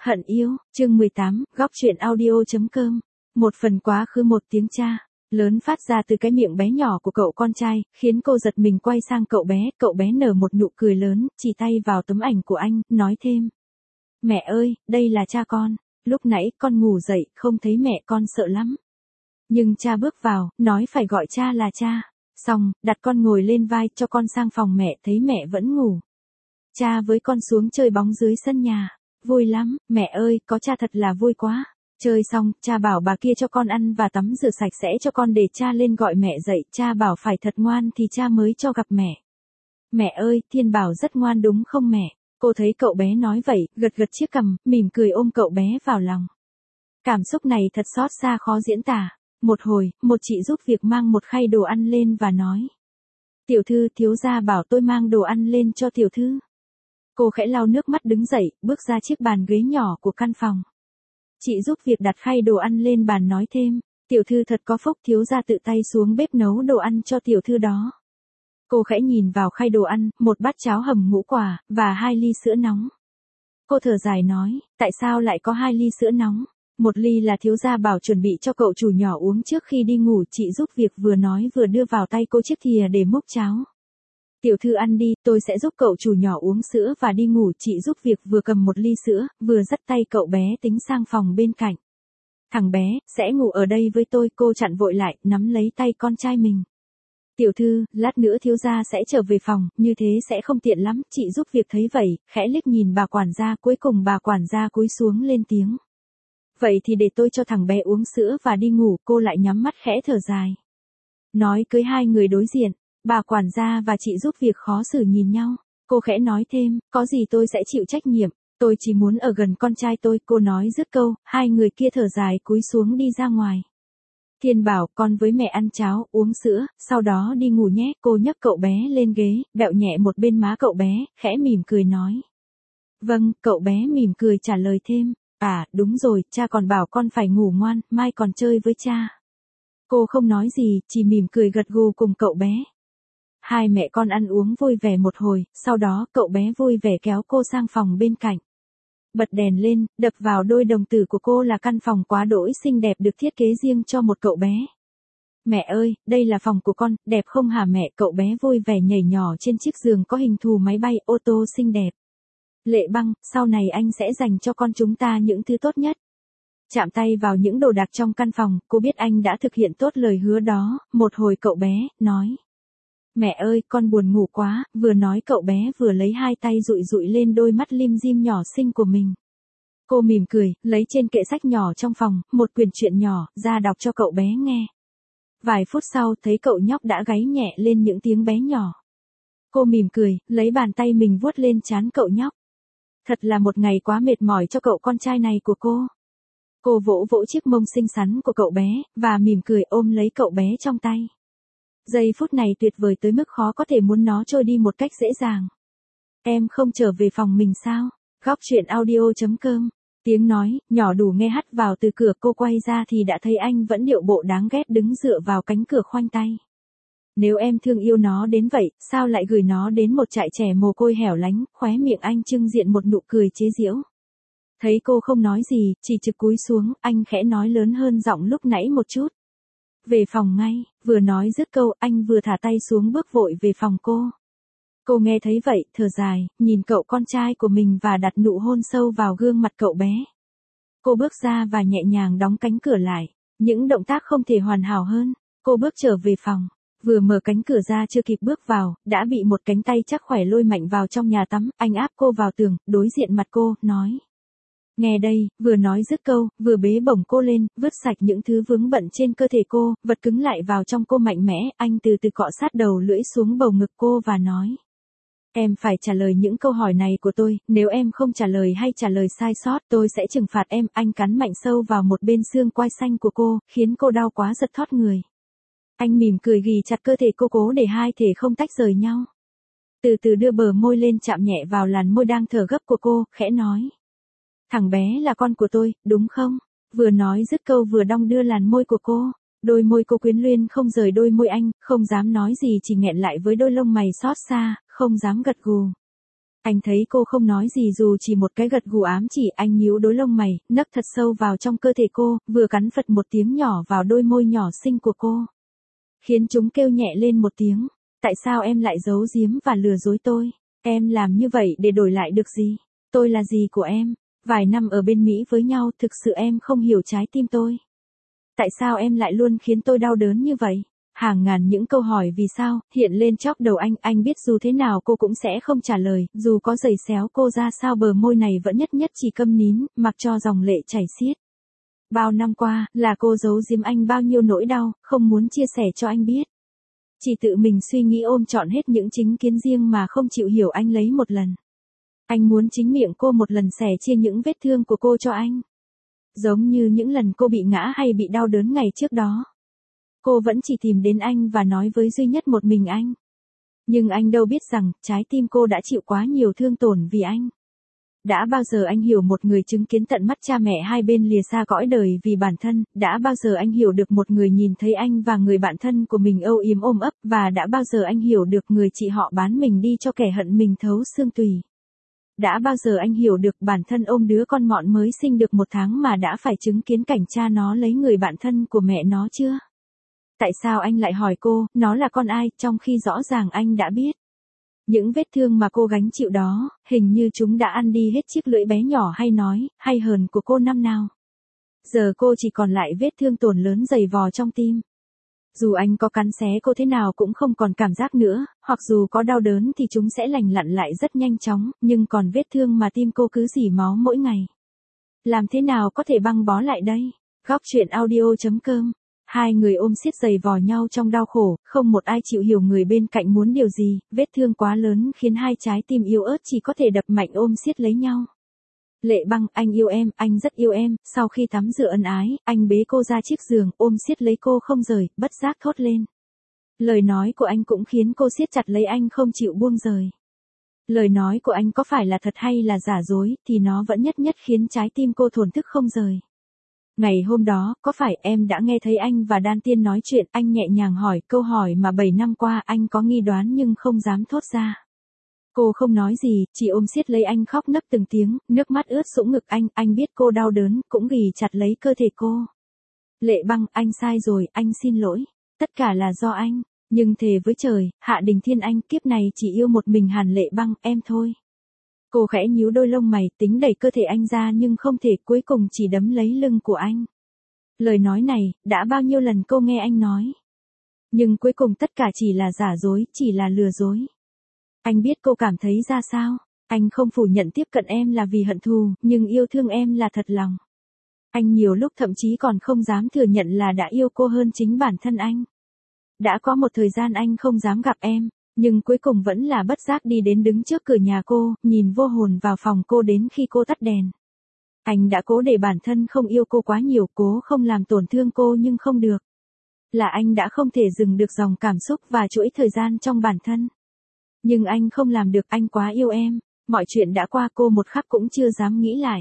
Hận yêu, chương 18, góc truyện audio.com. Một phần quá khứ một tiếng cha lớn phát ra từ cái miệng bé nhỏ của cậu con trai, khiến cô giật mình quay sang cậu bé nở một nụ cười lớn, chỉ tay vào tấm ảnh của anh, nói thêm. Mẹ ơi, đây là cha con, lúc nãy con ngủ dậy, không thấy mẹ con sợ lắm. Nhưng cha bước vào, nói phải gọi cha là cha. Xong, đặt con ngồi lên vai, cho con sang phòng mẹ, thấy mẹ vẫn ngủ. Cha với con xuống chơi bóng dưới sân nhà. Vui lắm, mẹ ơi, có cha thật là vui quá. Chơi xong, cha bảo bà kia cho con ăn và tắm rửa sạch sẽ cho con để cha lên gọi mẹ dậy. Cha bảo phải thật ngoan thì cha mới cho gặp mẹ. Mẹ ơi, Thiên Bảo rất ngoan đúng không mẹ? Cô thấy cậu bé nói vậy, gật gật chiếc cằm, mỉm cười ôm cậu bé vào lòng. Cảm xúc này thật xót xa khó diễn tả. Một hồi, một chị giúp việc mang một khay đồ ăn lên và nói. Tiểu thư, thiếu gia bảo tôi mang đồ ăn lên cho tiểu thư. Cô khẽ lau nước mắt đứng dậy, bước ra chiếc bàn ghế nhỏ của căn phòng. Chị giúp việc đặt khay đồ ăn lên bàn nói thêm, tiểu thư thật có phúc, thiếu gia tự tay xuống bếp nấu đồ ăn cho tiểu thư đó. Cô khẽ nhìn vào khay đồ ăn, một bát cháo hầm ngũ quả, và 2 ly sữa nóng. Cô thở dài nói, tại sao lại có 2 ly sữa nóng? Một ly là thiếu gia bảo chuẩn bị cho cậu chủ nhỏ uống trước khi đi ngủ, chị giúp việc vừa nói vừa đưa vào tay cô chiếc thìa để múc cháo. Tiểu thư ăn đi, tôi sẽ giúp cậu chủ nhỏ uống sữa và đi ngủ. Chị giúp việc vừa cầm một ly sữa, vừa dắt tay cậu bé tính sang phòng bên cạnh. Thằng bé, sẽ ngủ ở đây với tôi, cô chặn vội lại, nắm lấy tay con trai mình. Tiểu thư, lát nữa thiếu gia sẽ trở về phòng, như thế sẽ không tiện lắm. Chị giúp việc thấy vậy, khẽ liếc nhìn bà quản gia, cuối cùng bà quản gia cúi xuống lên tiếng. Vậy thì để tôi cho thằng bé uống sữa và đi ngủ, cô lại nhắm mắt khẽ thở dài. Nói cưới hai người đối diện. Bà quản gia và chị giúp việc khó xử nhìn nhau. Cô khẽ nói thêm, có gì tôi sẽ chịu trách nhiệm. Tôi chỉ muốn ở gần con trai tôi. Cô nói dứt câu, hai người kia thở dài cúi xuống đi ra ngoài. Thiên Bảo, con với mẹ ăn cháo, uống sữa, sau đó đi ngủ nhé. Cô nhấc cậu bé lên ghế, bẹo nhẹ một bên má cậu bé, khẽ mỉm cười nói. Vâng, cậu bé mỉm cười trả lời thêm. À, đúng rồi, cha còn bảo con phải ngủ ngoan, mai còn chơi với cha. Cô không nói gì, chỉ mỉm cười gật gù cùng cậu bé. Hai mẹ con ăn uống vui vẻ một hồi, sau đó cậu bé vui vẻ kéo cô sang phòng bên cạnh. Bật đèn lên, đập vào đôi đồng tử của cô là căn phòng quá đỗi xinh đẹp được thiết kế riêng cho một cậu bé. Mẹ ơi, đây là phòng của con, đẹp không hả mẹ? Cậu bé vui vẻ nhảy nhỏ trên chiếc giường có hình thù máy bay ô tô xinh đẹp. Lệ Băng, sau này anh sẽ dành cho con chúng ta những thứ tốt nhất. Chạm tay vào những đồ đạc trong căn phòng, cô biết anh đã thực hiện tốt lời hứa đó. Một hồi cậu bé, nói. Mẹ ơi, con buồn ngủ quá, vừa nói cậu bé vừa lấy hai tay dụi dụi lên đôi mắt lim dim nhỏ xinh của mình. Cô mỉm cười, lấy trên kệ sách nhỏ trong phòng, một quyển truyện nhỏ, ra đọc cho cậu bé nghe. Vài phút sau, thấy cậu nhóc đã gáy nhẹ lên những tiếng bé nhỏ. Cô mỉm cười, lấy bàn tay mình vuốt lên trán cậu nhóc. Thật là một ngày quá mệt mỏi cho cậu con trai này của cô. Cô vỗ vỗ chiếc mông xinh xắn của cậu bé, và mỉm cười ôm lấy cậu bé trong tay. Giây phút này tuyệt vời tới mức khó có thể muốn nó trôi đi một cách dễ dàng. Em không trở về phòng mình sao? Góc truyện audio.com. Tiếng nói, nhỏ đủ nghe hắt vào từ cửa. Cô quay ra thì đã thấy anh vẫn điệu bộ đáng ghét đứng dựa vào cánh cửa khoanh tay. Nếu em thương yêu nó đến vậy, sao lại gửi nó đến một trại trẻ mồ côi hẻo lánh? Khóe miệng anh trưng diện một nụ cười chế giễu. Thấy cô không nói gì, chỉ trực cúi xuống, anh khẽ nói lớn hơn giọng lúc nãy một chút. Về phòng ngay, vừa nói dứt câu, anh vừa thả tay xuống bước vội về phòng cô. Cô nghe thấy vậy, thở dài, nhìn cậu con trai của mình và đặt nụ hôn sâu vào gương mặt cậu bé. Cô bước ra và nhẹ nhàng đóng cánh cửa lại. Những động tác không thể hoàn hảo hơn. Cô bước trở về phòng. Vừa mở cánh cửa ra chưa kịp bước vào, đã bị một cánh tay chắc khỏe lôi mạnh vào trong nhà tắm. Anh áp cô vào tường, đối diện mặt cô, nói. Nghe đây, vừa nói dứt câu, vừa bế bổng cô lên, vứt sạch những thứ vướng bận trên cơ thể cô, vật cứng lại vào trong cô mạnh mẽ. Anh từ từ cọ sát đầu lưỡi xuống bầu ngực cô và nói. Em phải trả lời những câu hỏi này của tôi, nếu em không trả lời hay trả lời sai sót, tôi sẽ trừng phạt em. Anh cắn mạnh sâu vào một bên xương quai xanh của cô, khiến cô đau quá giật thót người. Anh mỉm cười ghì chặt cơ thể cô cố để hai thể không tách rời nhau. Từ từ đưa bờ môi lên chạm nhẹ vào làn môi đang thở gấp của cô, khẽ nói. Thằng bé là con của tôi, đúng không? Vừa nói dứt câu vừa đong đưa làn môi của cô. Đôi môi cô quyến luyến không rời đôi môi anh, không dám nói gì chỉ nghẹn lại với đôi lông mày xót xa, không dám gật gù. Anh thấy cô không nói gì dù chỉ một cái gật gù ám chỉ, anh nhíu đôi lông mày, nấc thật sâu vào trong cơ thể cô, vừa cắn phật một tiếng nhỏ vào đôi môi nhỏ xinh của cô. Khiến chúng kêu nhẹ lên một tiếng. Tại sao em lại giấu giếm và lừa dối tôi? Em làm như vậy để đổi lại được gì? Tôi là gì của em? Vài năm ở bên Mỹ với nhau thực sự em không hiểu trái tim tôi. Tại sao em lại luôn khiến tôi đau đớn như vậy? Hàng ngàn những câu hỏi vì sao hiện lên chóc đầu anh biết dù thế nào cô cũng sẽ không trả lời, dù có giày xéo cô ra sao bờ môi này vẫn nhất nhất chỉ câm nín, mặc cho dòng lệ chảy xiết. Bao năm qua, là cô giấu giếm anh bao nhiêu nỗi đau, không muốn chia sẻ cho anh biết. Chỉ tự mình suy nghĩ ôm trọn hết những chính kiến riêng mà không chịu hiểu anh lấy một lần. Anh muốn chính miệng cô một lần sẻ chia những vết thương của cô cho anh. Giống như những lần cô bị ngã hay bị đau đớn ngày trước đó. Cô vẫn chỉ tìm đến anh và nói với duy nhất một mình anh. Nhưng anh đâu biết rằng, trái tim cô đã chịu quá nhiều thương tổn vì anh. Đã bao giờ anh hiểu một người chứng kiến tận mắt cha mẹ hai bên lìa xa cõi đời vì bản thân, đã bao giờ anh hiểu được một người nhìn thấy anh và người bạn thân của mình âu yếm ôm ấp, và đã bao giờ anh hiểu được người chị họ bán mình đi cho kẻ hận mình thấu xương tùy. Đã bao giờ anh hiểu được bản thân ôm đứa con mọn mới sinh được 1 tháng mà đã phải chứng kiến cảnh cha nó lấy người bạn thân của mẹ nó chưa? Tại sao anh lại hỏi cô, nó là con ai, trong khi rõ ràng anh đã biết. Những vết thương mà cô gánh chịu đó, hình như chúng đã ăn đi hết chiếc lưỡi bé nhỏ hay nói, hay hờn của cô năm nào. Giờ cô chỉ còn lại vết thương tổn lớn dày vò trong tim. Dù anh có cắn xé cô thế nào cũng không còn cảm giác nữa, hoặc dù có đau đớn thì chúng sẽ lành lặn lại rất nhanh chóng, nhưng còn vết thương mà tim cô cứ rỉ máu mỗi ngày. Làm thế nào có thể băng bó lại đây? Góc chuyện audio.com. Hai người ôm siết giày vò nhau trong đau khổ, không một ai chịu hiểu người bên cạnh muốn điều gì, vết thương quá lớn khiến hai trái tim yếu ớt chỉ có thể đập mạnh ôm siết lấy nhau. Lệ Băng, anh yêu em, anh rất yêu em, sau khi tắm rửa ân ái, anh bế cô ra chiếc giường, ôm siết lấy cô không rời, bất giác thốt lên. Lời nói của anh cũng khiến cô siết chặt lấy anh không chịu buông rời. Lời nói của anh có phải là thật hay là giả dối, thì nó vẫn nhất nhất khiến trái tim cô thổn thức không rời. Ngày hôm đó, có phải em đã nghe thấy anh và Đan Tiên nói chuyện, anh nhẹ nhàng hỏi câu hỏi mà 7 năm qua anh có nghi đoán nhưng không dám thốt ra. Cô không nói gì, chỉ ôm siết lấy anh khóc nấc từng tiếng, nước mắt ướt sũng ngực anh biết cô đau đớn, cũng ghì chặt lấy cơ thể cô. Lệ Băng, anh sai rồi, anh xin lỗi. Tất cả là do anh, nhưng thề với trời, Hạ Đình Thiên anh kiếp này chỉ yêu một mình Hàn Lệ Băng, em thôi. Cô khẽ nhíu đôi lông mày, tính đẩy cơ thể anh ra nhưng không thể, cuối cùng chỉ đấm lấy lưng của anh. Lời nói này, đã bao nhiêu lần cô nghe anh nói. Nhưng cuối cùng tất cả chỉ là giả dối, chỉ là lừa dối. Anh biết cô cảm thấy ra sao, anh không phủ nhận tiếp cận em là vì hận thù, nhưng yêu thương em là thật lòng. Anh nhiều lúc thậm chí còn không dám thừa nhận là đã yêu cô hơn chính bản thân anh. Đã có một thời gian anh không dám gặp em, nhưng cuối cùng vẫn là bất giác đi đến đứng trước cửa nhà cô, nhìn vô hồn vào phòng cô đến khi cô tắt đèn. Anh đã cố để bản thân không yêu cô quá nhiều, cố không làm tổn thương cô nhưng không được. Là anh đã không thể dừng được dòng cảm xúc và chuỗi thời gian trong bản thân. Nhưng anh không làm được, anh quá yêu em. Mọi chuyện đã qua, cô một khắc cũng chưa dám nghĩ lại.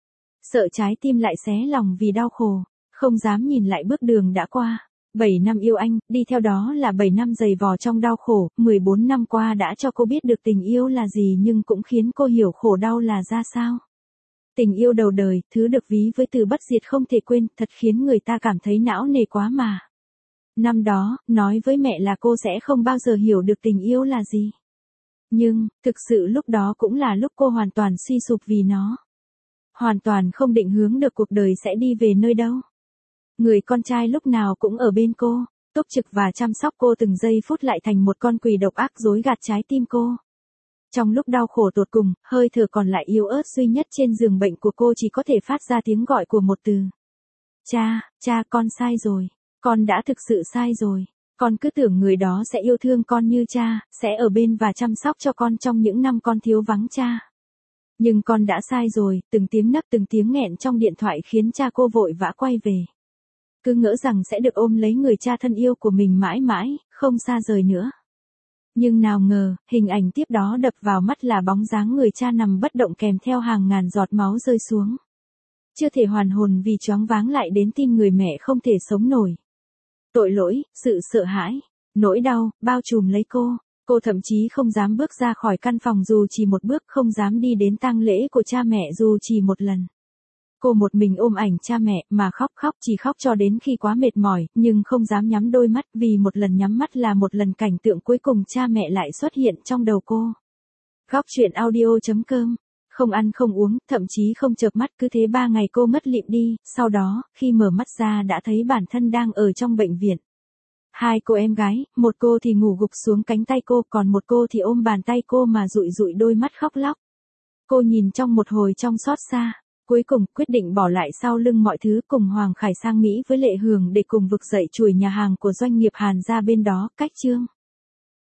Sợ trái tim lại xé lòng vì đau khổ, không dám nhìn lại bước đường đã qua. 7 năm yêu anh, đi theo đó là 7 năm dày vò trong đau khổ, 14 năm qua đã cho cô biết được tình yêu là gì nhưng cũng khiến cô hiểu khổ đau là ra sao. Tình yêu đầu đời, thứ được ví với từ bất diệt không thể quên, thật khiến người ta cảm thấy não nề quá mà. Năm đó, nói với mẹ là cô sẽ không bao giờ hiểu được tình yêu là gì. Nhưng, thực sự lúc đó cũng là lúc cô hoàn toàn suy sụp vì nó. Hoàn toàn không định hướng được cuộc đời sẽ đi về nơi đâu. Người con trai lúc nào cũng ở bên cô, túc trực và chăm sóc cô từng giây phút lại thành một con quỷ độc ác dối gạt trái tim cô. Trong lúc đau khổ tột cùng, hơi thở còn lại yếu ớt duy nhất trên giường bệnh của cô chỉ có thể phát ra tiếng gọi của một từ. Cha, con sai rồi. Con đã thực sự sai rồi. Con cứ tưởng người đó sẽ yêu thương con như cha, sẽ ở bên và chăm sóc cho con trong những năm con thiếu vắng cha. Nhưng con đã sai rồi, từng tiếng nấc từng tiếng nghẹn trong điện thoại khiến cha cô vội vã quay về. Cứ ngỡ rằng sẽ được ôm lấy người cha thân yêu của mình mãi mãi, không xa rời nữa. Nhưng nào ngờ, hình ảnh tiếp đó đập vào mắt là bóng dáng người cha nằm bất động kèm theo hàng ngàn giọt máu rơi xuống. Chưa thể hoàn hồn vì choáng váng lại đến tin người mẹ không thể sống nổi. Tội lỗi, sự sợ hãi, nỗi đau, bao trùm lấy cô. Cô thậm chí không dám bước ra khỏi căn phòng dù chỉ một bước, không dám đi đến tang lễ của cha mẹ dù chỉ một lần. Cô một mình ôm ảnh cha mẹ mà khóc chỉ khóc cho đến khi quá mệt mỏi, nhưng không dám nhắm đôi mắt vì một lần nhắm mắt là một lần cảnh tượng cuối cùng cha mẹ lại xuất hiện trong đầu cô. Góc chuyện audio.com. Không ăn không uống, thậm chí không chợp mắt, cứ thế 3 ngày cô ngất lịm đi, sau đó, khi mở mắt ra đã thấy bản thân đang ở trong bệnh viện. 2 cô em gái, một cô thì ngủ gục xuống cánh tay cô, còn một cô thì ôm bàn tay cô mà dụi dụi đôi mắt khóc lóc. Cô nhìn trong một hồi trong xót xa, cuối cùng quyết định bỏ lại sau lưng mọi thứ, cùng Hoàng Khải sang Mỹ với Lệ Hường để cùng vực dậy chuỗi nhà hàng của doanh nghiệp Hàn ra bên đó, cách Chương.